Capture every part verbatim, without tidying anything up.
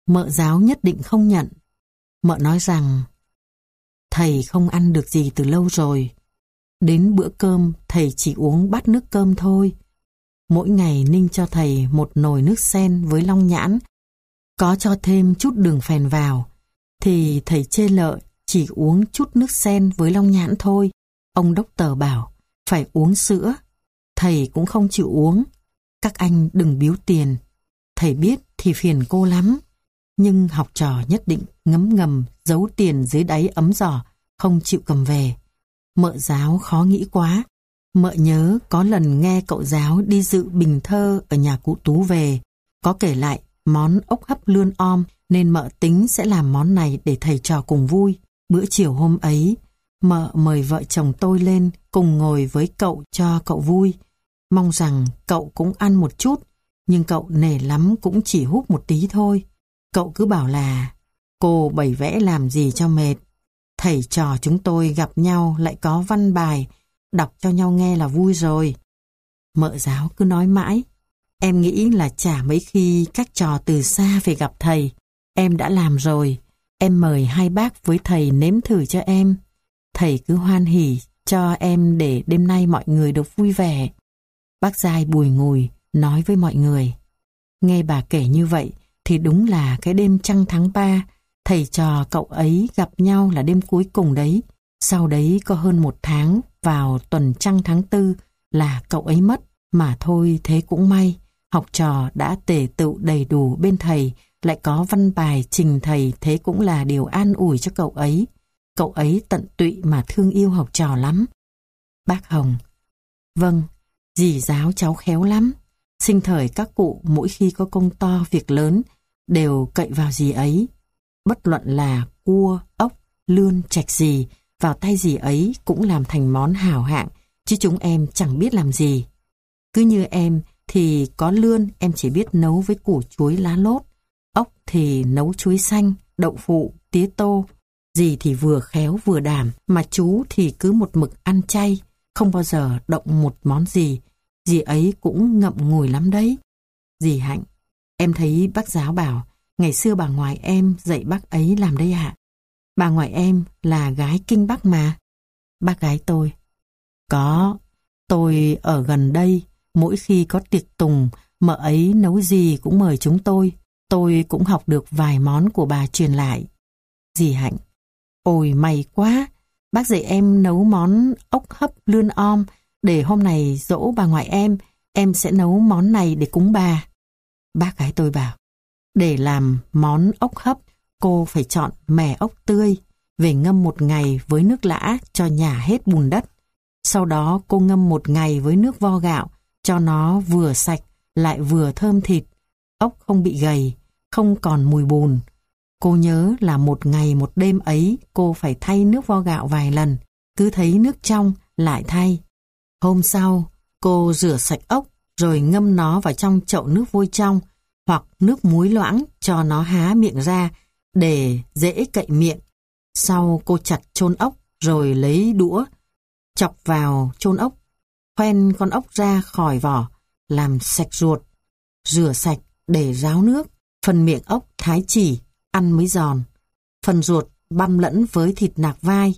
Mợ giáo nhất định không nhận. Mợ nói rằng thầy không ăn được gì từ lâu rồi. Đến bữa cơm thầy chỉ uống bát nước cơm thôi. Mỗi ngày Ninh cho thầy một nồi nước sen với long nhãn, có cho thêm chút đường phèn vào, thì thầy chê lợi chỉ uống chút nước sen với long nhãn thôi. Ông đốc tờ bảo phải uống sữa, thầy cũng không chịu uống. Các anh đừng biếu tiền, thầy biết thì phiền cô lắm. Nhưng học trò nhất định ngấm ngầm giấu tiền dưới đáy ấm giỏ, không chịu cầm về. Mợ giáo khó nghĩ quá. Mợ nhớ có lần nghe cậu giáo đi dự bình thơ ở nhà cụ Tú về, có kể lại món ốc hấp lươn om, nên mợ tính sẽ làm món này để thầy trò cùng vui. Bữa chiều hôm ấy, mợ mời vợ chồng tôi lên cùng ngồi với cậu cho cậu vui. Mong rằng cậu cũng ăn một chút, nhưng cậu nể lắm cũng chỉ húp một tí thôi. Cậu cứ bảo là cô bày vẽ làm gì cho mệt. Thầy trò chúng tôi gặp nhau lại có văn bài, đọc cho nhau nghe là vui rồi. Mợ giáo cứ nói mãi, em nghĩ là chả mấy khi các trò từ xa về gặp thầy. Em đã làm rồi, em mời hai bác với thầy nếm thử cho em. Thầy cứ hoan hỉ cho em để đêm nay mọi người được vui vẻ. Bác Giai bùi ngùi nói với mọi người. Nghe bà kể như vậy thì đúng là cái đêm trăng tháng ba, thầy trò cậu ấy gặp nhau là đêm cuối cùng đấy. Sau đấy có hơn một tháng, vào tuần trăng tháng tư là cậu ấy mất. Mà thôi thế cũng may, học trò đã tề tựu đầy đủ bên thầy, lại có văn bài trình thầy, thế cũng là điều an ủi cho cậu ấy. Cậu ấy tận tụy mà thương yêu học trò lắm. Bác Hồng: Vâng, dì giáo cháu khéo lắm. Sinh thời các cụ mỗi khi có công to việc lớn đều cậy vào dì ấy. Bất luận là cua, ốc, lươn, trạch gì, vào tay dì ấy cũng làm thành món hảo hạng, chứ chúng em chẳng biết làm gì. Cứ như em thì có lươn em chỉ biết nấu với củ chuối lá lốt, ốc thì nấu chuối xanh, đậu phụ, tía tô. Dì thì vừa khéo vừa đảm, mà chú thì cứ một mực ăn chay, không bao giờ động một món gì. Dì ấy cũng ngậm ngùi lắm đấy. Dì Hạnh: Em thấy bác giáo bảo ngày xưa bà ngoại em dạy bác ấy làm đây ạ. Bà ngoại em là gái kinh Bắc mà. Bác gái tôi: Có, tôi ở gần đây, mỗi khi có tiệc tùng, mợ ấy nấu gì cũng mời chúng tôi. Tôi cũng học được vài món của bà truyền lại. Dì Hạnh: Ôi may quá, bác dạy em nấu món ốc hấp lươn om, để hôm này dỗ bà ngoại em, em sẽ nấu món này để cúng bà. Bác gái tôi bảo, để làm món ốc hấp, cô phải chọn mẻ ốc tươi, về ngâm một ngày với nước lã cho nhả hết bùn đất. Sau đó cô ngâm một ngày với nước vo gạo, cho nó vừa sạch lại vừa thơm thịt. Ốc không bị gầy, không còn mùi bùn. Cô nhớ là một ngày một đêm ấy cô phải thay nước vo gạo vài lần, cứ thấy nước trong lại thay. Hôm sau, cô rửa sạch ốc rồi ngâm nó vào trong chậu nước vôi trong hoặc nước muối loãng cho nó há miệng ra để dễ cậy miệng. Sau cô chặt chôn ốc rồi lấy đũa chọc vào chôn ốc, khoen con ốc ra khỏi vỏ, làm sạch ruột, rửa sạch để ráo nước. Phần miệng ốc thái chỉ, ăn mới giòn. Phần ruột băm lẫn với thịt nạc vai.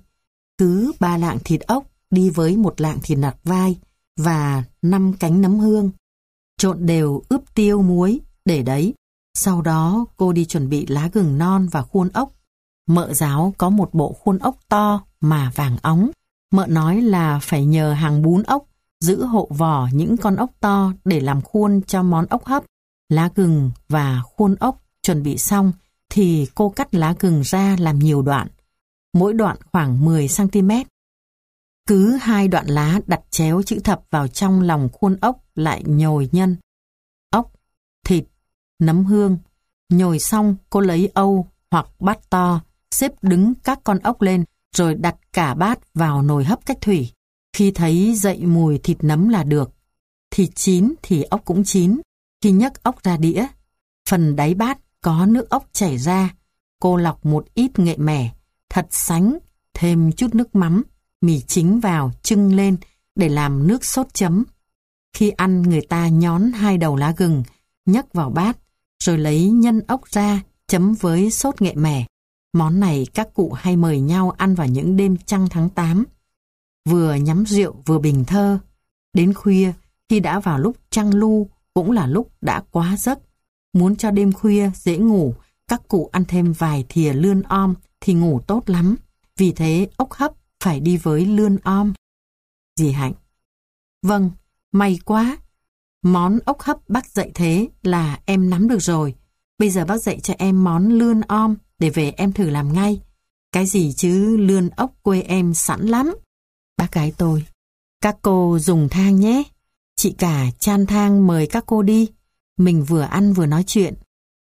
Cứ ba lạng thịt ốc đi với một lạng thịt nạc vai và năm cánh nấm hương. Trộn đều ướp tiêu muối, để đấy. Sau đó cô đi chuẩn bị lá gừng non và khuôn ốc. Mợ giáo có một bộ khuôn ốc to mà vàng óng. Mợ nói là phải nhờ hàng bún ốc giữ hộ vỏ những con ốc to để làm khuôn cho món ốc hấp. Lá gừng và khuôn ốc chuẩn bị xong thì cô cắt lá gừng ra làm nhiều đoạn, mỗi đoạn khoảng mười xăng ti mét. Cứ hai đoạn lá đặt chéo chữ thập vào trong lòng khuôn ốc, lại nhồi nhân, ốc, thịt, nấm hương. Nhồi xong cô lấy âu hoặc bát to, xếp đứng các con ốc lên, rồi đặt cả bát vào nồi hấp cách thủy. Khi thấy dậy mùi thịt nấm là được. Thịt chín thì ốc cũng chín. Khi nhấc ốc ra đĩa, phần đáy bát có nước ốc chảy ra. Cô lọc một ít nghệ mẻ, thật sánh, thêm chút nước mắm, mì chính vào trưng lên để làm nước sốt chấm. Khi ăn người ta nhón hai đầu lá gừng, nhấc vào bát, rồi lấy nhân ốc ra, chấm với sốt nghệ mẻ. Món này các cụ hay mời nhau ăn vào những đêm trăng tháng tám. Vừa nhắm rượu vừa bình thơ. Đến khuya, khi đã vào lúc trăng lu, cũng là lúc đã quá giấc. Muốn cho đêm khuya dễ ngủ, các cụ ăn thêm vài thìa lươn om thì ngủ tốt lắm. Vì thế ốc hấp phải đi với lươn om. Dì Hạnh: Vâng, may quá. Món ốc hấp bác dạy thế là em nắm được rồi. Bây giờ bác dạy cho em món lươn om để về em thử làm ngay. Cái gì chứ lươn ốc quê em sẵn lắm. Bác gái tôi: Các cô dùng thang nhé. Chị cả chan thang mời các cô đi. Mình vừa ăn vừa nói chuyện.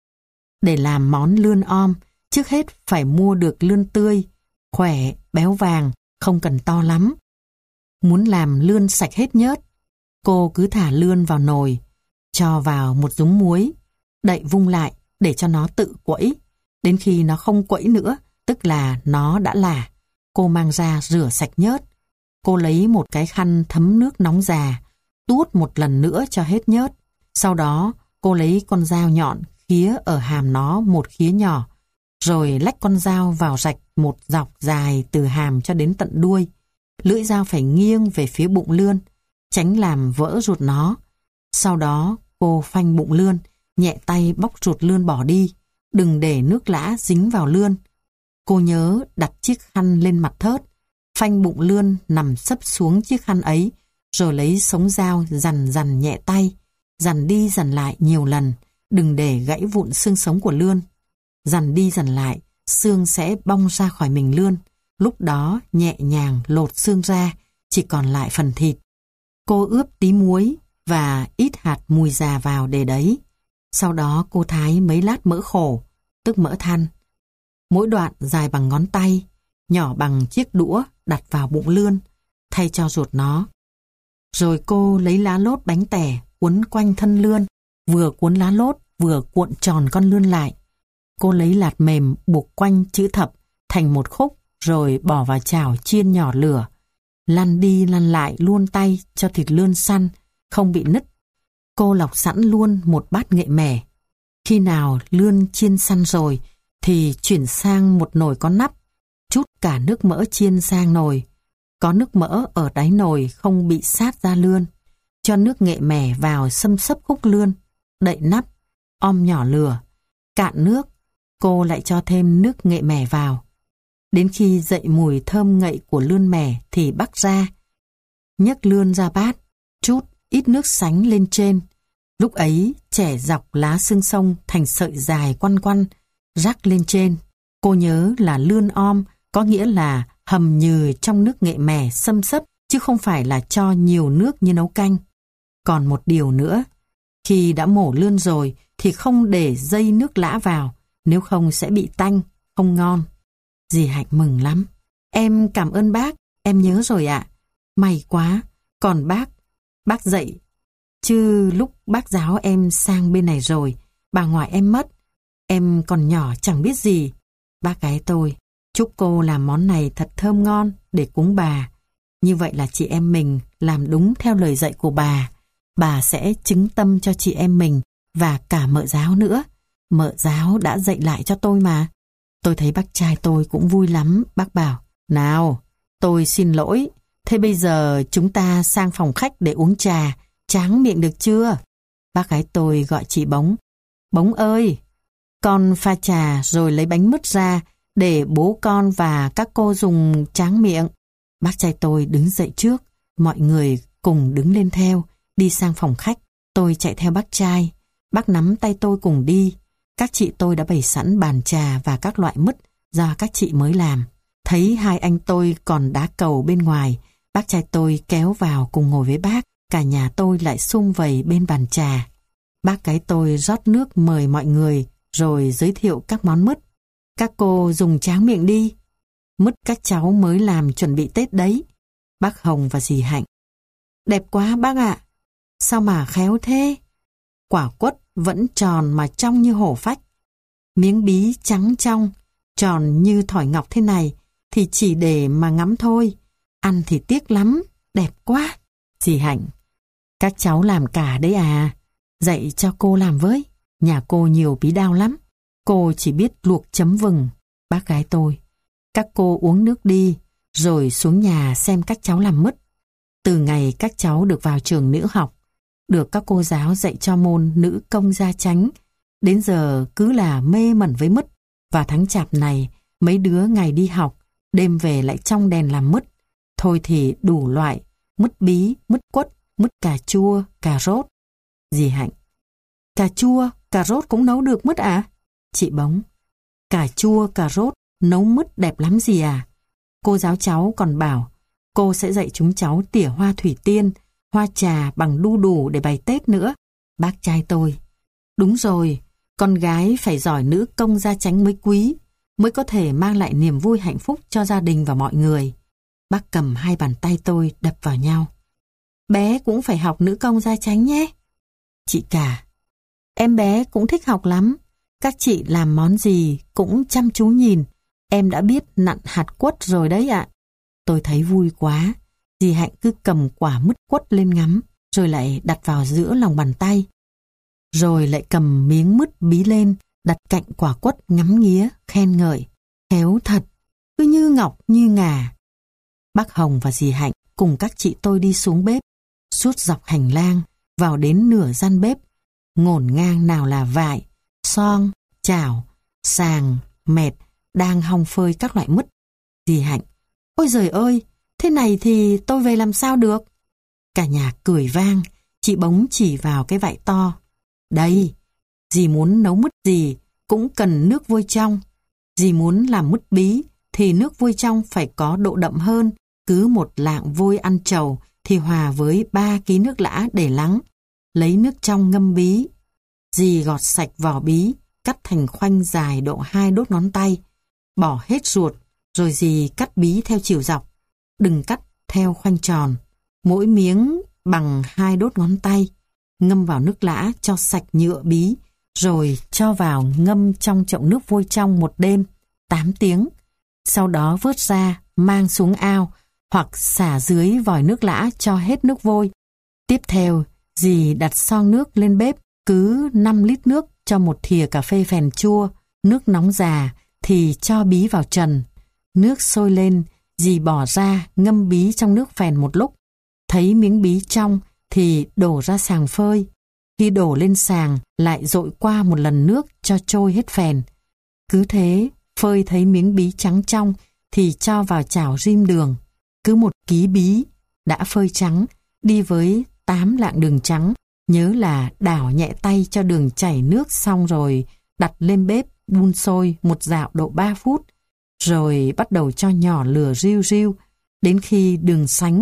Để làm món lươn om, trước hết phải mua được lươn tươi, khỏe, béo vàng, không cần to lắm. Muốn làm lươn sạch hết nhớt, cô cứ thả lươn vào nồi, cho vào một dúng muối, đậy vung lại để cho nó tự quẫy. Đến khi nó không quẫy nữa, tức là nó đã lả, cô mang ra rửa sạch nhớt. Cô lấy một cái khăn thấm nước nóng già, tuốt một lần nữa cho hết nhớt. Sau đó, cô lấy con dao nhọn khía ở hàm nó một khía nhỏ, rồi lách con dao vào rạch một dọc dài từ hàm cho đến tận đuôi. Lưỡi dao phải nghiêng về phía bụng lươn, tránh làm vỡ ruột nó. Sau đó, cô phanh bụng lươn, nhẹ tay bóc ruột lươn bỏ đi, đừng để nước lã dính vào lươn. Cô nhớ đặt chiếc khăn lên mặt thớt, phanh bụng lươn nằm sấp xuống chiếc khăn ấy, rồi lấy sống dao dằn dằn nhẹ tay, dằn đi dằn lại nhiều lần, đừng để gãy vụn xương sống của lươn. Dằn đi dằn lại, xương sẽ bong ra khỏi mình lươn. Lúc đó nhẹ nhàng lột xương ra, chỉ còn lại phần thịt. Cô ướp tí muối và ít hạt mùi già vào để đấy. Sau đó cô thái mấy lát mỡ khổ, tức mỡ than. Mỗi đoạn dài bằng ngón tay, nhỏ bằng chiếc đũa đặt vào bụng lươn, thay cho ruột nó. Rồi cô lấy lá lốt bánh tẻ cuốn quanh thân lươn, vừa cuốn lá lốt vừa cuộn tròn con lươn lại. Cô lấy lạt mềm buộc quanh chữ thập thành một khúc, rồi bỏ vào chảo chiên nhỏ lửa. Lăn đi lăn lại luôn tay cho thịt lươn săn, không bị nứt. Cô lọc sẵn luôn một bát nghệ mẻ. Khi nào lươn chiên săn rồi thì chuyển sang một nồi có nắp, trút cả nước mỡ chiên sang nồi. Có nước mỡ ở đáy nồi không bị sát ra lươn. Cho nước nghệ mẻ vào xâm xấp khúc lươn, đậy nắp, om nhỏ lửa. Cạn nước, cô lại cho thêm nước nghệ mẻ vào. Đến khi dậy mùi thơm ngậy của lươn mẻ thì bắc ra. Nhấc lươn ra bát, trút ít nước sánh lên trên. Lúc ấy chẻ dọc lá xương sông thành sợi dài quăn quăn, rắc lên trên. Cô nhớ là lươn om có nghĩa là hầm nhừ trong nước nghệ mẻ xâm xấp, chứ không phải là cho nhiều nước như nấu canh. Còn một điều nữa, khi đã mổ lươn rồi thì không để dây nước lã vào, nếu không sẽ bị tanh, không ngon. Dì Hạnh mừng lắm. Em cảm ơn bác, em nhớ rồi ạ. May quá, còn bác, bác dạy. Chứ lúc bác giáo em sang bên này rồi, bà ngoại em mất. Em còn nhỏ chẳng biết gì. Bác gái tôi, chúc cô làm món này thật thơm ngon để cúng bà. Như vậy là chị em mình làm đúng theo lời dạy của bà. Bà sẽ chứng tâm cho chị em mình và cả mợ giáo nữa. Mợ giáo đã dạy lại cho tôi mà. Tôi thấy bác trai tôi cũng vui lắm. Bác bảo, nào, tôi xin lỗi. Thế bây giờ chúng ta sang phòng khách để uống trà. Tráng miệng được chưa? Bác gái tôi gọi chị Bóng. Bóng ơi, con pha trà rồi lấy bánh mứt ra để bố con và các cô dùng tráng miệng. Bác trai tôi đứng dậy trước, mọi người cùng đứng lên theo, đi sang phòng khách. Tôi chạy theo bác trai, bác nắm tay tôi cùng đi. Các chị tôi đã bày sẵn bàn trà và các loại mứt do các chị mới làm. Thấy hai anh tôi còn đá cầu bên ngoài, bác trai tôi kéo vào cùng ngồi với bác. Cả nhà tôi lại sum vầy bên bàn trà. Bác gái tôi rót nước mời mọi người, rồi giới thiệu các món mứt. Các cô dùng tráng miệng đi. Mứt các cháu mới làm chuẩn bị Tết đấy. Bác Hồng và dì Hạnh. Đẹp quá bác ạ. Sao mà khéo thế? Quả quất vẫn tròn mà trong như hổ phách. Miếng bí trắng trong, tròn như thỏi ngọc thế này thì chỉ để mà ngắm thôi. Ăn thì tiếc lắm, đẹp quá. Dì Hạnh. Các cháu làm cả đấy à? Dạy cho cô làm với. Nhà cô nhiều bí đao lắm. Cô chỉ biết luộc chấm vừng, bác gái tôi. Các cô uống nước đi, rồi xuống nhà xem các cháu làm mứt. Từ ngày các cháu được vào trường nữ học, được các cô giáo dạy cho môn nữ công gia chánh, đến giờ cứ là mê mẩn với mứt. Và tháng chạp này, mấy đứa ngày đi học, đêm về lại trong đèn làm mứt. Thôi thì đủ loại, mứt bí, mứt quất, mứt cà chua, cà rốt. Dì Hạnh: Cà chua, cà rốt cũng nấu được mứt à? Chị Bóng: Cà chua, cà rốt nấu mứt đẹp lắm dì à. Cô giáo cháu còn bảo cô sẽ dạy chúng cháu tỉa hoa thủy tiên, hoa trà bằng đu đủ để bày Tết nữa. Bác trai tôi: Đúng rồi, con gái phải giỏi nữ công gia chánh mới quý, mới có thể mang lại niềm vui hạnh phúc cho gia đình và mọi người. Bác cầm hai bàn tay tôi đập vào nhau: Bé cũng phải học nữ công gia chánh nhé. Chị Cả: Em bé cũng thích học lắm. Các chị làm món gì cũng chăm chú nhìn. Em đã biết nặn hạt quất rồi đấy ạ. Tôi thấy vui quá. Dì Hạnh cứ cầm quả mứt quất lên ngắm, rồi lại đặt vào giữa lòng bàn tay. Rồi lại cầm miếng mứt bí lên, đặt cạnh quả quất ngắm nghía, khen ngợi: Khéo thật, cứ như ngọc như ngà. Bác Hồng và dì Hạnh cùng các chị tôi đi xuống bếp, suốt dọc hành lang, vào đến nửa gian bếp. Ngổn ngang nào là vại, son, chảo, sàng, mẹt đang hong phơi các loại mứt. Dì Hạnh: Ôi giời ơi, thế này thì tôi về làm sao được? Cả nhà cười vang. Chị Bóng chỉ vào cái vại to: Đây, dì muốn nấu mứt gì cũng cần nước vôi trong. Dì muốn làm mứt bí thì nước vôi trong phải có độ đậm hơn. Cứ một lạng vôi ăn trầu thì hòa với ba ký nước lã để lắng. Lấy nước trong ngâm bí. Dì gọt sạch vỏ bí, cắt thành khoanh dài độ hai đốt ngón tay. Bỏ hết ruột, rồi dì cắt bí theo chiều dọc. Đừng cắt theo khoanh tròn. Mỗi miếng bằng hai đốt ngón tay. Ngâm vào nước lã cho sạch nhựa bí, rồi cho vào ngâm trong chậu nước vôi trong một đêm, tám tiếng. Sau đó vớt ra, mang xuống ao, hoặc xả dưới vòi nước lã cho hết nước vôi. Tiếp theo, dì đặt xoong nước lên bếp, cứ năm lít nước cho một thìa cà phê phèn chua. Nước nóng già thì cho bí vào trần. Nước sôi lên, dì bỏ ra ngâm bí trong nước phèn một lúc. Thấy miếng bí trong thì đổ ra sàng phơi. Khi đổ lên sàng lại dội qua một lần nước cho trôi hết phèn. Cứ thế, phơi thấy miếng bí trắng trong thì cho vào chảo rim đường. Cứ một ký bí đã phơi trắng, đi với tám lạng đường trắng. Nhớ là đảo nhẹ tay cho đường chảy nước xong rồi đặt lên bếp đun sôi một dạo độ ba phút. Rồi bắt đầu cho nhỏ lửa riu riu đến khi đường sánh.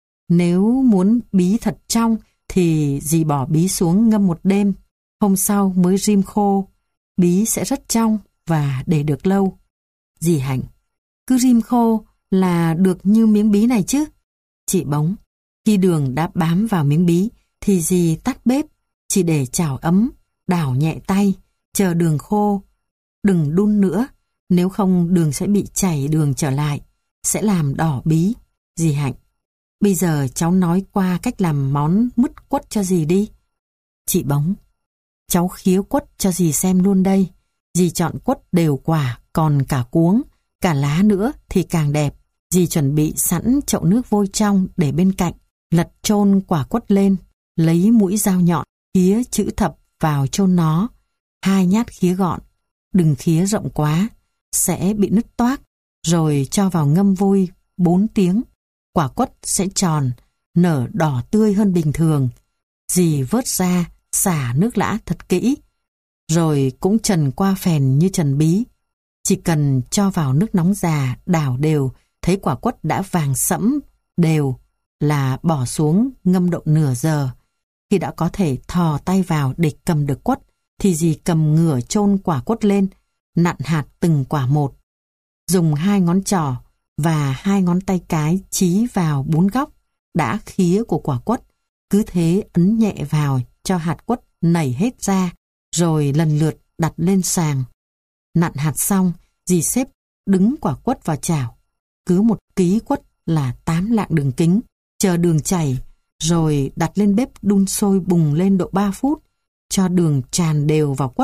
Nếu muốn bí thật trong thì dì bỏ bí xuống ngâm một đêm. Hôm sau mới rim khô. Bí sẽ rất trong và để được lâu. Dì Hạnh: Cứ rim khô là được như miếng bí này chứ? Chị Bóng: Khi đường đã bám vào miếng bí thì dì tắt bếp, chỉ để chảo ấm, đảo nhẹ tay, chờ đường khô. Đừng đun nữa, nếu không đường sẽ bị chảy đường trở lại, sẽ làm đỏ bí. Dì Hạnh: Bây giờ cháu nói qua cách làm món mứt quất cho dì đi. Chị Bóng: Cháu khía quất cho dì xem luôn đây. Dì chọn quất đều quả, còn cả cuống, cả lá nữa thì càng đẹp. Dì chuẩn bị sẵn chậu nước vôi trong để bên cạnh. Lật chôn quả quất lên, lấy mũi dao nhọn, khía chữ thập vào chôn nó. Hai nhát khía gọn, đừng khía rộng quá, sẽ bị nứt toác. Rồi cho vào ngâm vôi bốn tiếng. Quả quất sẽ tròn, nở đỏ tươi hơn bình thường. Dì vớt ra, xả nước lã thật kỹ. Rồi cũng trần qua phèn như trần bí. Chỉ cần cho vào nước nóng già, đảo đều, thấy quả quất đã vàng sẫm đều là bỏ xuống ngâm độ nửa giờ. Khi đã có thể thò tay vào để cầm được quất, thì dì cầm ngửa chôn quả quất lên, nặn hạt từng quả một. Dùng hai ngón trỏ và hai ngón tay cái chí vào bốn góc đã khía của quả quất. Cứ thế ấn nhẹ vào cho hạt quất nảy hết ra, rồi lần lượt đặt lên sàng. Nặn hạt xong, dì xếp đứng quả quất vào chảo. Cứ một ký quất là tám lạng đường kính. Chờ đường chảy, rồi đặt lên bếp đun sôi bùng lên độ ba phút. Cho đường tràn đều vào quất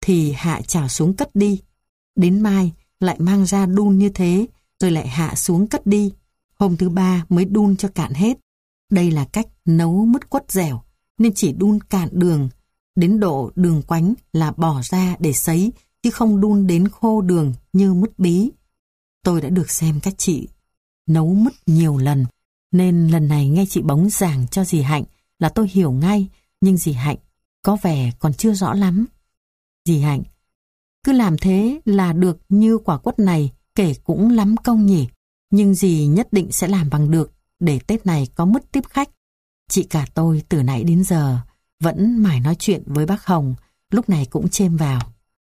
thì hạ chảo xuống cất đi. Đến mai lại mang ra đun như thế, rồi lại hạ xuống cất đi. Hôm thứ ba mới đun cho cạn hết. Đây là cách nấu mứt quất dẻo, nên chỉ đun cạn đường. Đến độ đường quánh là bỏ ra để sấy, chứ không đun đến khô đường như mứt bí. Tôi đã được xem các chị nấu mứt nhiều lần, nên lần này nghe chị Bống giảng cho dì Hạnh là tôi hiểu ngay, nhưng dì Hạnh có vẻ còn chưa rõ lắm. Dì Hạnh, cứ làm thế là được như quả quất này, kể cũng lắm công nhỉ, nhưng dì nhất định sẽ làm bằng được, để Tết này có mứt tiếp khách. Chị cả tôi từ nãy đến giờ vẫn mải nói chuyện với bác Hồng, lúc này cũng chêm vào.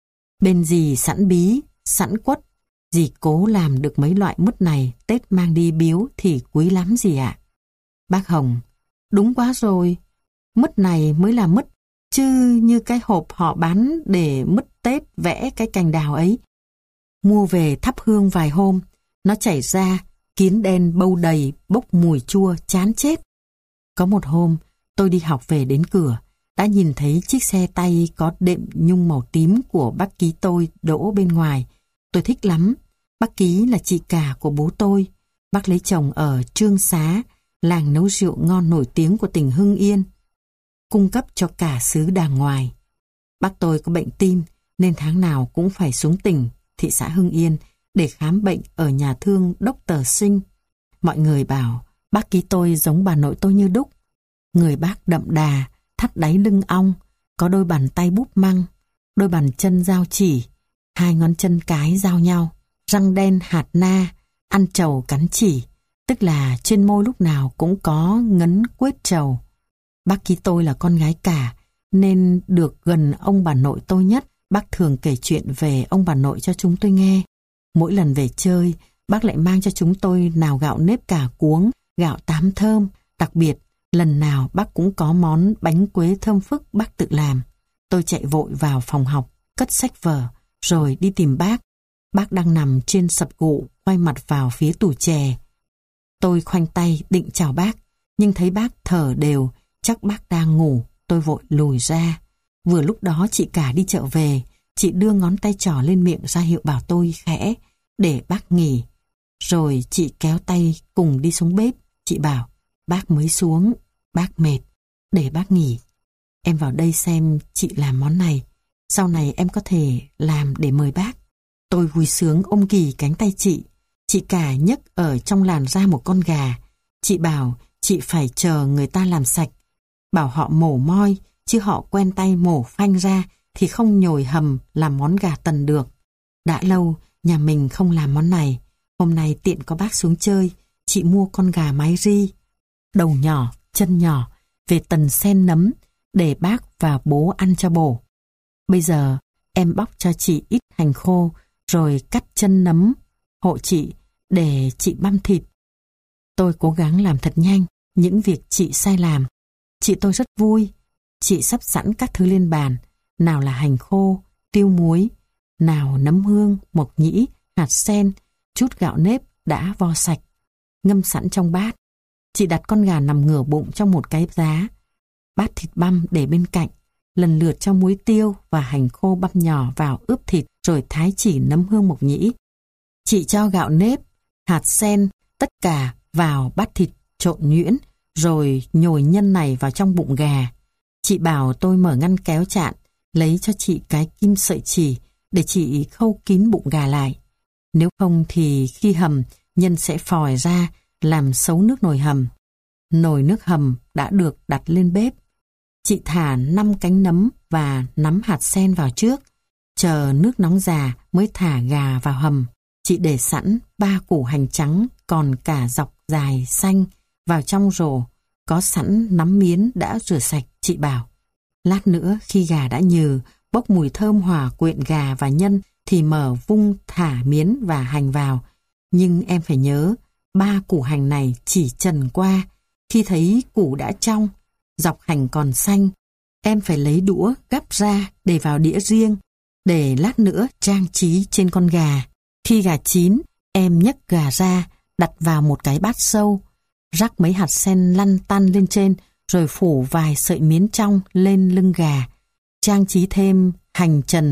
Bên dì sẵn bí, sẵn quất, dì cố làm được mấy loại mứt này, Tết mang đi biếu thì quý lắm dì ạ. Bác Hồng, đúng quá rồi, mứt này mới là mứt, chứ như cái hộp họ bán để mứt Tết vẽ cái cành đào ấy. Mua về thắp hương vài hôm, nó chảy ra, kiến đen bâu đầy, bốc mùi chua, chán chết. Có một hôm, tôi đi học về đến cửa, đã nhìn thấy chiếc xe tay có đệm nhung màu tím của bác Ký tôi đỗ bên ngoài. Tôi thích lắm. Bác Ký là chị cả của bố tôi. Bác lấy chồng ở Trương Xá, làng nấu rượu ngon nổi tiếng của tỉnh Hưng Yên, cung cấp cho cả xứ đàng ngoài. Bác tôi có bệnh tim, nên tháng nào cũng phải xuống tỉnh, thị xã Hưng Yên, để khám bệnh ở nhà thương Doctor Sinh. Mọi người bảo bác Ký tôi giống bà nội tôi như đúc. Người bác đậm đà, thắt đáy lưng ong, có đôi bàn tay búp măng, đôi bàn chân dao chỉ, hai ngón chân cái giao nhau, răng đen hạt na, ăn trầu cắn chỉ, tức là trên môi lúc nào cũng có ngấn quết trầu. Bác Ký tôi là con gái cả, nên được gần ông bà nội tôi nhất. Bác thường kể chuyện về ông bà nội cho chúng tôi nghe. Mỗi lần về chơi, bác lại mang cho chúng tôi nào gạo nếp cà cuống, gạo tám thơm. Đặc biệt, lần nào bác cũng có món bánh quế thơm phức bác tự làm. Tôi chạy vội vào phòng học, cất sách vở, rồi đi tìm bác. Bác đang nằm trên sập gụ, quay mặt vào phía tủ chè. Tôi khoanh tay định chào bác, nhưng thấy bác thở đều, chắc bác đang ngủ. Tôi vội lùi ra. Vừa lúc đó chị cả đi chợ về, chị đưa ngón tay trỏ lên miệng ra hiệu bảo tôi khẽ để bác nghỉ. Rồi chị kéo tay cùng đi xuống bếp. Chị bảo, bác mới xuống, bác mệt, để bác nghỉ. Em vào đây xem chị làm món này, sau này em có thể làm để mời bác. Tôi vui sướng ôm ghì cánh tay chị. Chị cả nhấc ở trong làn ra một con gà. Chị bảo chị phải chờ người ta làm sạch, bảo họ mổ moi, chứ họ quen tay mổ phanh ra thì không nhồi hầm làm món gà tần được. Đã lâu nhà mình không làm món này. Hôm nay tiện có bác xuống chơi, chị mua con gà mái ri, đầu nhỏ, chân nhỏ, về tần sen nấm, để bác và bố ăn cho bổ. Bây giờ em bóc cho chị ít hành khô, rồi cắt chân nấm hộ chị để chị băm thịt. Tôi cố gắng làm thật nhanh những việc chị sai làm. Chị tôi rất vui. Chị sắp sẵn các thứ lên bàn, nào là hành khô, tiêu muối, nào nấm hương, mộc nhĩ, hạt sen, chút gạo nếp đã vo sạch, ngâm sẵn trong bát. Chị đặt con gà nằm ngửa bụng trong một cái giá. Bát thịt băm để bên cạnh, lần lượt cho muối tiêu và hành khô băm nhỏ vào ướp thịt, rồi thái chỉ nấm hương mộc nhĩ. Chị cho gạo nếp, hạt sen, tất cả vào bát thịt trộn nhuyễn, rồi nhồi nhân này vào trong bụng gà. Chị bảo tôi mở ngăn kéo chạn, lấy cho chị cái kim sợi chỉ để chị khâu kín bụng gà lại. Nếu không thì khi hầm, nhân sẽ phòi ra, làm xấu nước nồi hầm. Nồi nước hầm đã được đặt lên bếp. Chị thả năm cánh nấm và nắm hạt sen vào trước, chờ nước nóng già mới thả gà vào hầm. Chị để sẵn ba củ hành trắng còn cả dọc dài xanh vào trong rổ, có sẵn nắm miến đã rửa sạch. Chị bảo, lát nữa khi gà đã nhừ, bốc mùi thơm hòa quyện gà và nhân thì mở vung thả miến và hành vào. Nhưng em phải nhớ, ba củ hành này chỉ trần qua. Khi thấy củ đã trong, dọc hành còn xanh, em phải lấy đũa gắp ra để vào đĩa riêng, để lát nữa trang trí trên con gà. Khi gà chín, em nhấc gà ra, đặt vào một cái bát sâu, rắc mấy hạt sen lăn tăn lên trên, rồi phủ vài sợi miến trong lên lưng gà, trang trí thêm hành trần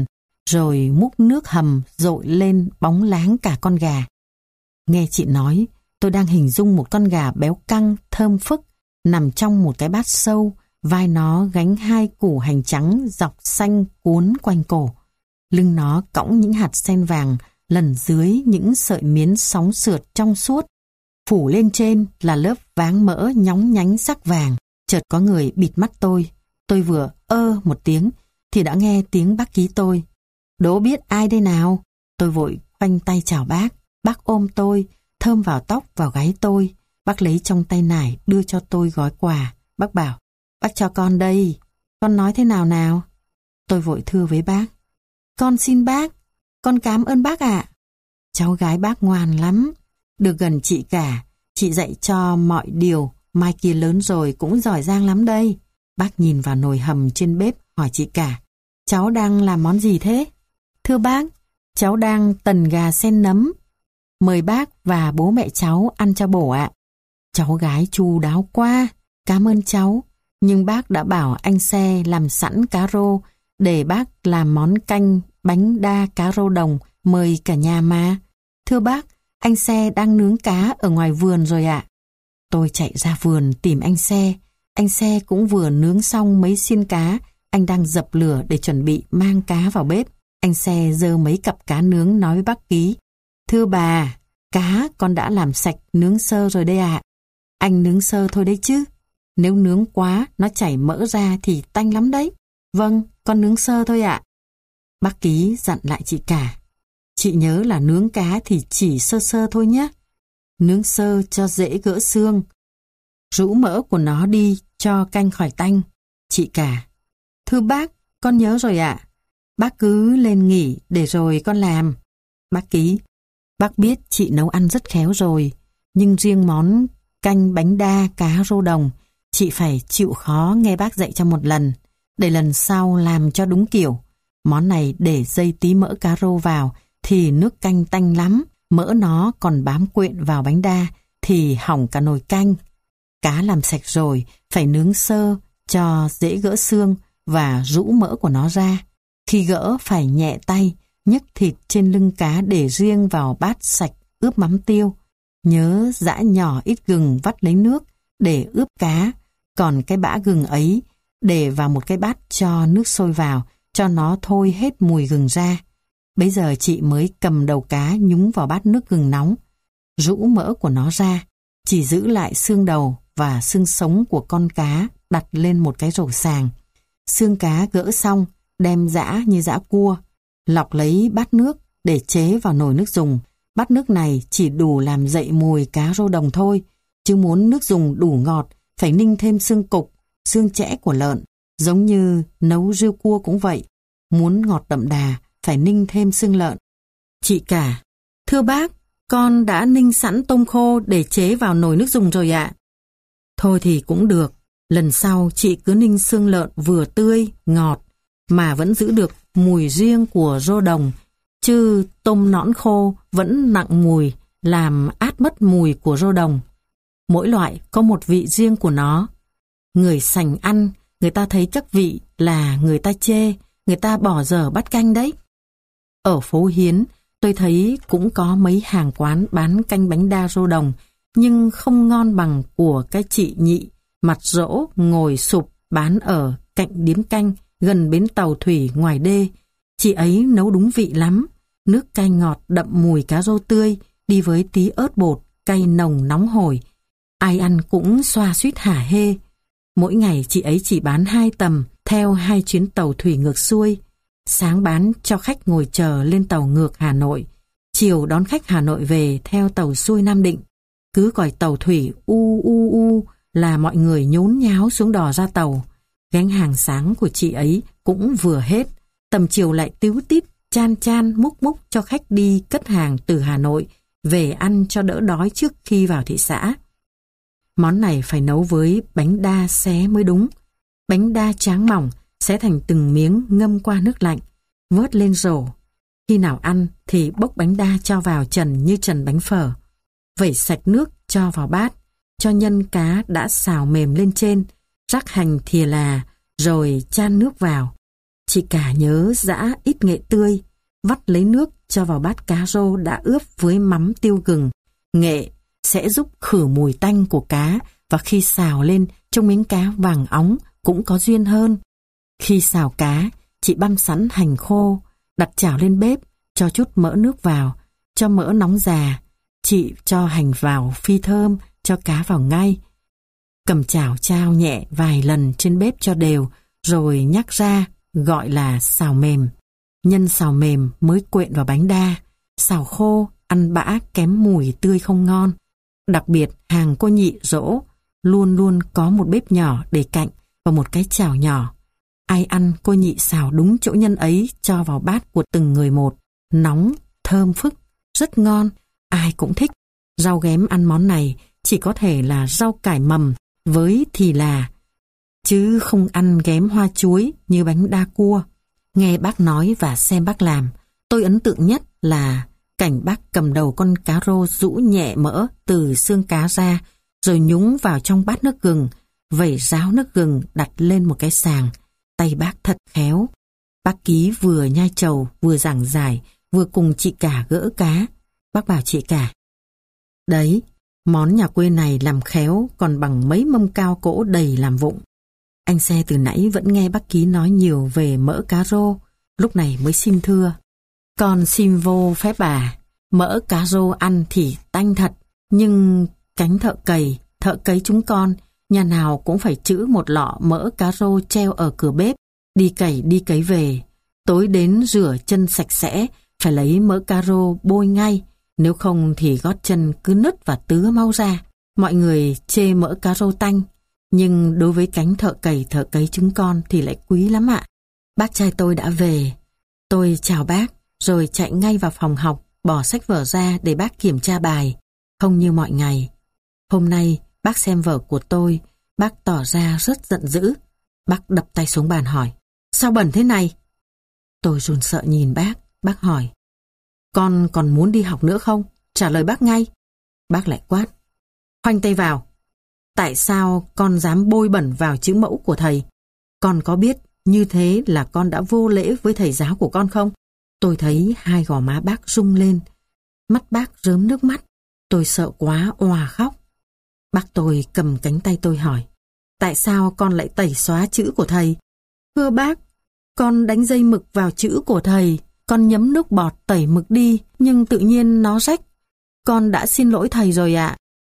rồi múc nước hầm dội lên bóng láng cả con gà. Nghe chị nói, tôi đang hình dung một con gà béo căng, thơm phức, nằm trong một cái bát sâu, vai nó gánh hai củ hành trắng dọc xanh cuốn quanh cổ. Lưng nó cõng những hạt sen vàng, lần dưới những sợi miến sóng sượt trong suốt. Phủ lên trên là lớp váng mỡ nhóng nhánh sắc vàng. Chợt có người bịt mắt tôi. Tôi vừa ơ một tiếng thì đã nghe tiếng bác Ký tôi. Đố biết ai đây nào? Tôi vội khoanh tay chào bác. Bác ôm tôi, thơm vào tóc vào gáy tôi. Bác lấy trong tay nải đưa cho tôi gói quà. Bác bảo, bác cho con đây. Con nói thế nào nào? Tôi vội thưa với bác. Con xin bác, con cảm ơn bác ạ. Cháu gái bác ngoan lắm. Được gần chị cả, chị dạy cho mọi điều, mai kia lớn rồi cũng giỏi giang lắm đây. Bác nhìn vào nồi hầm trên bếp hỏi chị cả, cháu đang làm món gì thế? Thưa bác, cháu đang tần gà sen nấm. Mời bác và bố mẹ cháu ăn cho bổ ạ. Cháu gái chu đáo quá, cảm ơn cháu. Nhưng bác đã bảo anh Xe làm sẵn cá rô để bác làm món canh bánh đa cá rô đồng mời cả nhà mà. Thưa bác, anh Xe đang nướng cá ở ngoài vườn rồi ạ. Tôi chạy ra vườn tìm anh Xe. Anh Xe cũng vừa nướng xong mấy xiên cá. Anh đang dập lửa để chuẩn bị mang cá vào bếp. Anh Xe giơ mấy cặp cá nướng nói với bác Ký. Thưa bà, cá con đã làm sạch nướng sơ rồi đây ạ. Anh nướng sơ thôi đấy chứ. Nếu nướng quá nó chảy mỡ ra thì tanh lắm đấy. Vâng, con nướng sơ thôi ạ. Bác Ký dặn lại chị cả. Chị nhớ là nướng cá thì chỉ sơ sơ thôi nhé. Nướng sơ cho dễ gỡ xương. Rũ mỡ của nó đi cho canh khỏi tanh. Chị cả. Thưa bác, con nhớ rồi ạ. Bác cứ lên nghỉ để rồi con làm. Bác Ký. Bác biết chị nấu ăn rất khéo rồi. Nhưng riêng món canh bánh đa cá rô đồng, chị phải chịu khó nghe bác dạy cho một lần. Để lần sau làm cho đúng kiểu. Món này để dây tí mỡ cá rô vào thì nước canh tanh lắm. Mỡ nó còn bám quyện vào bánh đa thì hỏng cả nồi canh. Cá làm sạch rồi phải nướng sơ cho dễ gỡ xương và rũ mỡ của nó ra. Khi gỡ phải nhẹ tay, nhấc thịt trên lưng cá để riêng vào bát sạch ướp mắm tiêu. Nhớ giã nhỏ ít gừng vắt lấy nước để ướp cá. Còn cái bã gừng ấy để vào một cái bát cho nước sôi vào, cho nó thôi hết mùi gừng ra. Bây giờ chị mới cầm đầu cá nhúng vào bát nước gừng nóng, rũ mỡ của nó ra, chỉ giữ lại xương đầu và xương sống của con cá đặt lên một cái rổ sàng. Xương cá gỡ xong, đem giã như giã cua, lọc lấy bát nước để chế vào nồi nước dùng. Bát nước này chỉ đủ làm dậy mùi cá rô đồng thôi, chứ muốn nước dùng đủ ngọt, phải ninh thêm xương cục, xương chẽ của lợn, giống như nấu riêu cua cũng vậy. Muốn ngọt đậm đà, phải ninh thêm xương lợn. Chị cả. Thưa bác, con đã ninh sẵn tôm khô để chế vào nồi nước dùng rồi ạ. Thôi thì cũng được. Lần sau chị cứ ninh xương lợn vừa tươi, ngọt, mà vẫn giữ được mùi riêng của rô đồng. Chứ tôm nõn khô vẫn nặng mùi, làm át mất mùi của rô đồng. Mỗi loại có một vị riêng của nó. Người sành ăn, người ta thấy chắc vị là người ta chê, người ta bỏ dở bát canh đấy. Ở phố Hiến, tôi thấy cũng có mấy hàng quán bán canh bánh đa rô đồng, nhưng không ngon bằng của cái chị Nhị, mặt rỗ, ngồi sụp bán ở cạnh điếm canh, gần bến tàu thủy ngoài đê. Chị ấy nấu đúng vị lắm, nước canh ngọt đậm mùi cá rô tươi, đi với tí ớt bột, cay nồng nóng hổi. Ai ăn cũng xoa xuýt hả hê. Mỗi ngày chị ấy chỉ bán hai tầm, theo hai chuyến tàu thủy ngược xuôi. Sáng bán cho khách ngồi chờ lên tàu ngược Hà Nội, chiều đón khách Hà Nội về theo tàu xuôi Nam Định. Cứ còi tàu thủy u u u là mọi người nhốn nháo xuống đò ra tàu. Gánh hàng sáng của chị ấy cũng vừa hết, tầm chiều lại tíu tít chan chan múc múc cho khách đi cất hàng từ Hà Nội về ăn cho đỡ đói trước khi vào thị xã. Món này phải nấu với bánh đa xé mới đúng. Bánh đa tráng mỏng, xé thành từng miếng ngâm qua nước lạnh, vớt lên rổ. Khi nào ăn thì bốc bánh đa cho vào trần như trần bánh phở. Vẩy sạch nước cho vào bát, cho nhân cá đã xào mềm lên trên, rắc hành thìa là, rồi chan nước vào. Chị cả nhớ giã ít nghệ tươi, vắt lấy nước cho vào bát cá rô đã ướp với mắm tiêu gừng. Nghệ sẽ giúp khử mùi tanh của cá và khi xào lên trông miếng cá vàng óng cũng có duyên hơn. Khi xào cá, chị băm sẵn hành khô, đặt chảo lên bếp, cho chút mỡ nước vào, cho mỡ nóng già. Chị cho hành vào phi thơm, cho cá vào ngay. Cầm chảo trao nhẹ vài lần trên bếp cho đều, rồi nhắc ra, gọi là xào mềm. Nhân xào mềm mới quện vào bánh đa. Xào khô, ăn bã kém mùi tươi không ngon. Đặc biệt hàng cô nhị dỗ luôn luôn có một bếp nhỏ để cạnh và một cái chảo nhỏ. Ai ăn cô nhị xào đúng chỗ nhân ấy cho vào bát của từng người một. Nóng, thơm phức, rất ngon, ai cũng thích. Rau ghém ăn món này chỉ có thể là rau cải mầm với thì là, chứ không ăn ghém hoa chuối như bánh đa cua. Nghe bác nói và xem bác làm, tôi ấn tượng nhất là cảnh bác cầm đầu con cá rô rũ nhẹ mỡ từ xương cá ra, rồi nhúng vào trong bát nước gừng, vẩy ráo nước gừng đặt lên một cái sàng. Tay bác thật khéo. Bác Ký vừa nhai trầu, vừa giảng giải, vừa cùng chị cả gỡ cá. Bác bảo chị cả: đấy, món nhà quê này làm khéo còn bằng mấy mâm cao cỗ đầy làm vụng. Anh Xe từ nãy vẫn nghe bác Ký nói nhiều về mỡ cá rô, lúc này mới xin thưa: con xin vô phép bà, mỡ cá rô ăn thì tanh thật, nhưng cánh thợ cày, thợ cấy chúng con, nhà nào cũng phải trữ một lọ mỡ cá rô treo ở cửa bếp, đi cày đi cấy về. Tối đến rửa chân sạch sẽ, phải lấy mỡ cá rô bôi ngay, nếu không thì gót chân cứ nứt và tứa máu ra. Mọi người chê mỡ cá rô tanh, nhưng đối với cánh thợ cày thợ cấy chúng con thì lại quý lắm ạ. Bác trai tôi đã về. Tôi chào bác, rồi chạy ngay vào phòng học, bỏ sách vở ra để bác kiểm tra bài. Không như mọi ngày. Hôm nay, bác xem vở của tôi, bác tỏ ra rất giận dữ. Bác đập tay xuống bàn hỏi: sao bẩn thế này? Tôi run sợ nhìn bác, bác hỏi: con còn muốn đi học nữa không? Trả lời bác ngay. Bác lại quát: khoanh tay vào. Tại sao con dám bôi bẩn vào chữ mẫu của thầy? Con có biết như thế là con đã vô lễ với thầy giáo của con không? Tôi thấy hai gò má bác rung lên, mắt bác rớm nước mắt. Tôi sợ quá òa khóc. Bác tôi cầm cánh tay tôi hỏi: tại sao con lại tẩy xóa chữ của thầy? Thưa bác, con đánh dây mực vào chữ của thầy, con nhấm nước bọt tẩy mực đi, nhưng tự nhiên nó rách. Con đã xin lỗi thầy rồi ạ.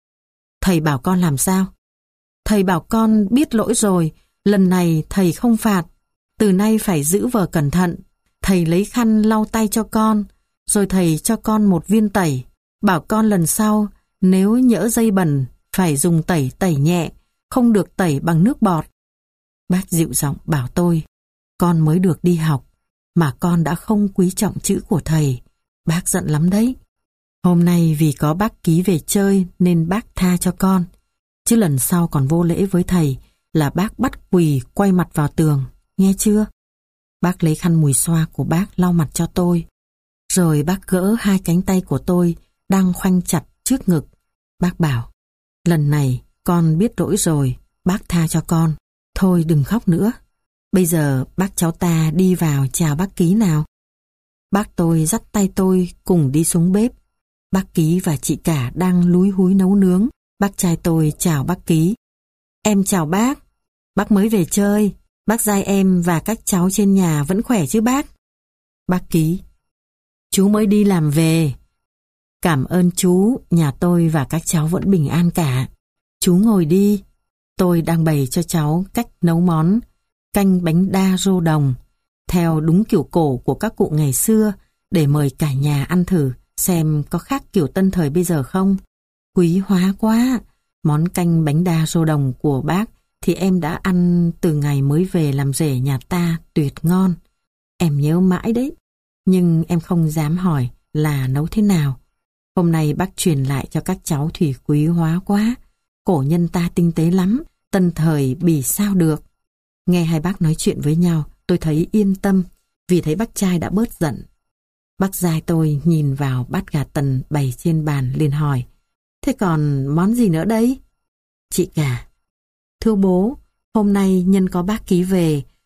Thầy bảo con làm sao? Thầy bảo con biết lỗi rồi, lần này thầy không phạt, từ nay phải giữ vở cẩn thận. Thầy lấy khăn lau tay cho con, rồi thầy cho con một viên tẩy, bảo con lần sau nếu nhỡ dây bẩn phải dùng tẩy tẩy nhẹ, không được tẩy bằng nước bọt. Bác dịu giọng bảo tôi: con mới được đi học mà con đã không quý trọng chữ của thầy, bác giận lắm đấy. Hôm nay vì có bác Ký về chơi nên bác tha cho con, chứ lần sau còn vô lễ với thầy là bác bắt quỳ quay mặt vào tường, nghe chưa? Bác lấy khăn mùi xoa của bác lau mặt cho tôi, rồi bác gỡ hai cánh tay của tôi đang khoanh chặt trước ngực. Bác bảo: lần này con biết lỗi rồi, bác tha cho con. Thôi đừng khóc nữa. Bây giờ bác cháu ta đi vào chào bác Ký nào. Bác tôi dắt tay tôi cùng đi xuống bếp. Bác Ký và chị cả đang lúi húi nấu nướng. Bác trai tôi chào bác Ký: em chào bác. Bác mới về chơi. Bác giai em và các cháu trên nhà vẫn khỏe chứ bác? Bác Ký: chú mới đi làm về. Cảm ơn chú, nhà tôi và các cháu vẫn bình an cả. Chú ngồi đi. Tôi đang bày cho cháu cách nấu món canh bánh đa rô đồng, theo đúng kiểu cổ của các cụ ngày xưa, để mời cả nhà ăn thử xem có khác kiểu tân thời bây giờ không. Quý hóa quá. Món canh bánh đa rô đồng của bác thì em đã ăn từ ngày mới về làm rể nhà ta, tuyệt ngon. Em nhớ mãi đấy, nhưng em không dám hỏi là nấu thế nào. Hôm nay bác truyền lại cho các cháu thì quý hóa quá. Cổ nhân ta tinh tế lắm, tân thời bì sao được. Nghe hai bác nói chuyện với nhau, tôi thấy yên tâm, vì thấy bác trai đã bớt giận. Bác giai tôi nhìn vào bát gà tần bày trên bàn liền hỏi: thế còn món gì nữa đấy? Chị cả: thưa bố, hôm nay nhân có bác Ký về,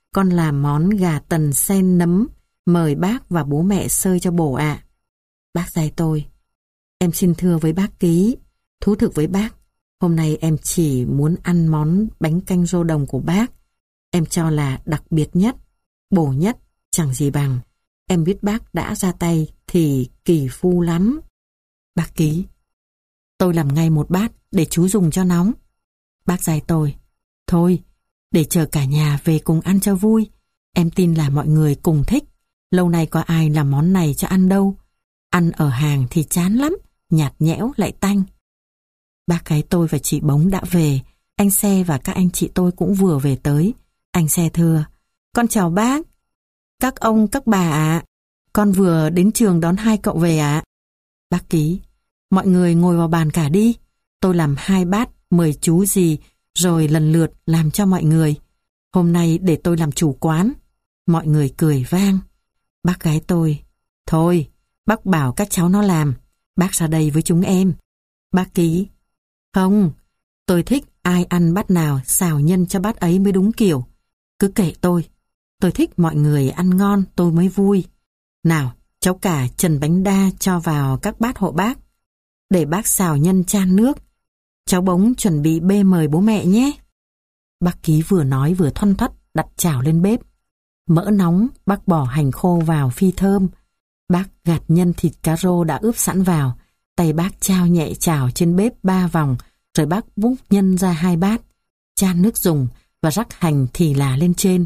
con làm món gà tần sen nấm, mời bác và bố mẹ xơi cho bổ ạ. Bác dạy tôi. Em xin thưa với bác Ký, thú thực với bác, hôm nay em chỉ muốn ăn món bánh canh rô đồng của bác. Em cho là đặc biệt nhất, bổ nhất, chẳng gì bằng. Em biết bác đã ra tay thì kỳ phu lắm. Bác Ký. Tôi làm ngay một bát để chú dùng cho nóng. Bác dạy tôi. Thôi, để chờ cả nhà về cùng ăn cho vui. Em tin là mọi người cùng thích. Lâu nay có ai làm món này cho ăn đâu. Ăn ở hàng thì chán lắm, nhạt nhẽo lại tanh. Bác gái tôi và chị Bống đã về. Anh Xe và các anh chị tôi cũng vừa về tới. Anh Xe thưa. Con chào bác. Các ông, các bà ạ. Con vừa đến trường đón hai cậu về ạ. Bác Ký. Mọi người ngồi vào bàn cả đi. Tôi làm hai bát mời chú gì rồi lần lượt làm cho mọi người. Hôm nay để tôi làm chủ quán. Mọi người cười vang. Bác gái tôi. Thôi, bác bảo các cháu nó làm. Bác ra đây với chúng em. Bác Ký. Không, tôi thích ai ăn bát nào xào nhân cho bát ấy mới đúng kiểu. Cứ kệ tôi. Tôi thích mọi người ăn ngon tôi mới vui. Nào, cháu cả trần bánh đa cho vào các bát hộ bác. Để bác xào nhân chan nước. Cháu Bống chuẩn bị bê mời bố mẹ nhé. Bác Ký vừa nói vừa thoăn thoắt đặt chảo lên bếp. Mỡ nóng, bác bỏ hành khô vào phi thơm. Bác gạt nhân thịt cá rô đã ướp sẵn vào. Tay bác trao nhẹ chảo trên bếp ba vòng, rồi bác múc nhân ra hai bát, chan nước dùng và rắc hành thì là lên trên.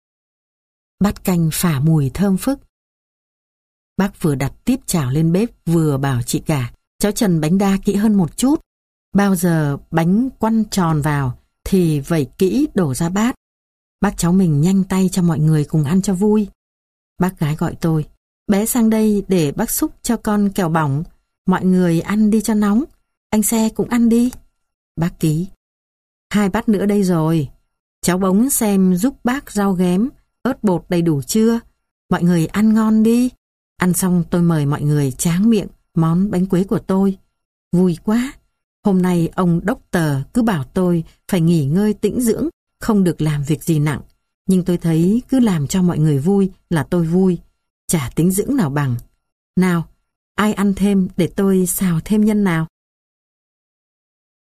Bát canh phả mùi thơm phức. Bác vừa đặt tiếp chảo lên bếp vừa bảo chị cả, cháu trần bánh đa kỹ hơn một chút. Bao giờ bánh quăn tròn vào thì vẩy kỹ đổ ra bát. Bác cháu mình nhanh tay cho mọi người cùng ăn cho vui. Bác gái gọi tôi. Bé sang đây để bác xúc cho con kẹo bỏng. Mọi người ăn đi cho nóng. Anh Xe cũng ăn đi. Bác Ký. Hai bát nữa đây rồi. Cháu Bống xem giúp bác rau ghém, ớt bột đầy đủ chưa. Mọi người ăn ngon đi. Ăn xong tôi mời mọi người tráng miệng món bánh quế của tôi. Vui quá. Hôm nay ông đốc tờ cứ bảo tôi phải nghỉ ngơi tĩnh dưỡng, không được làm việc gì nặng. Nhưng tôi thấy cứ làm cho mọi người vui là tôi vui. Chả tính dưỡng nào bằng. Nào, ai ăn thêm để tôi xào thêm nhân nào?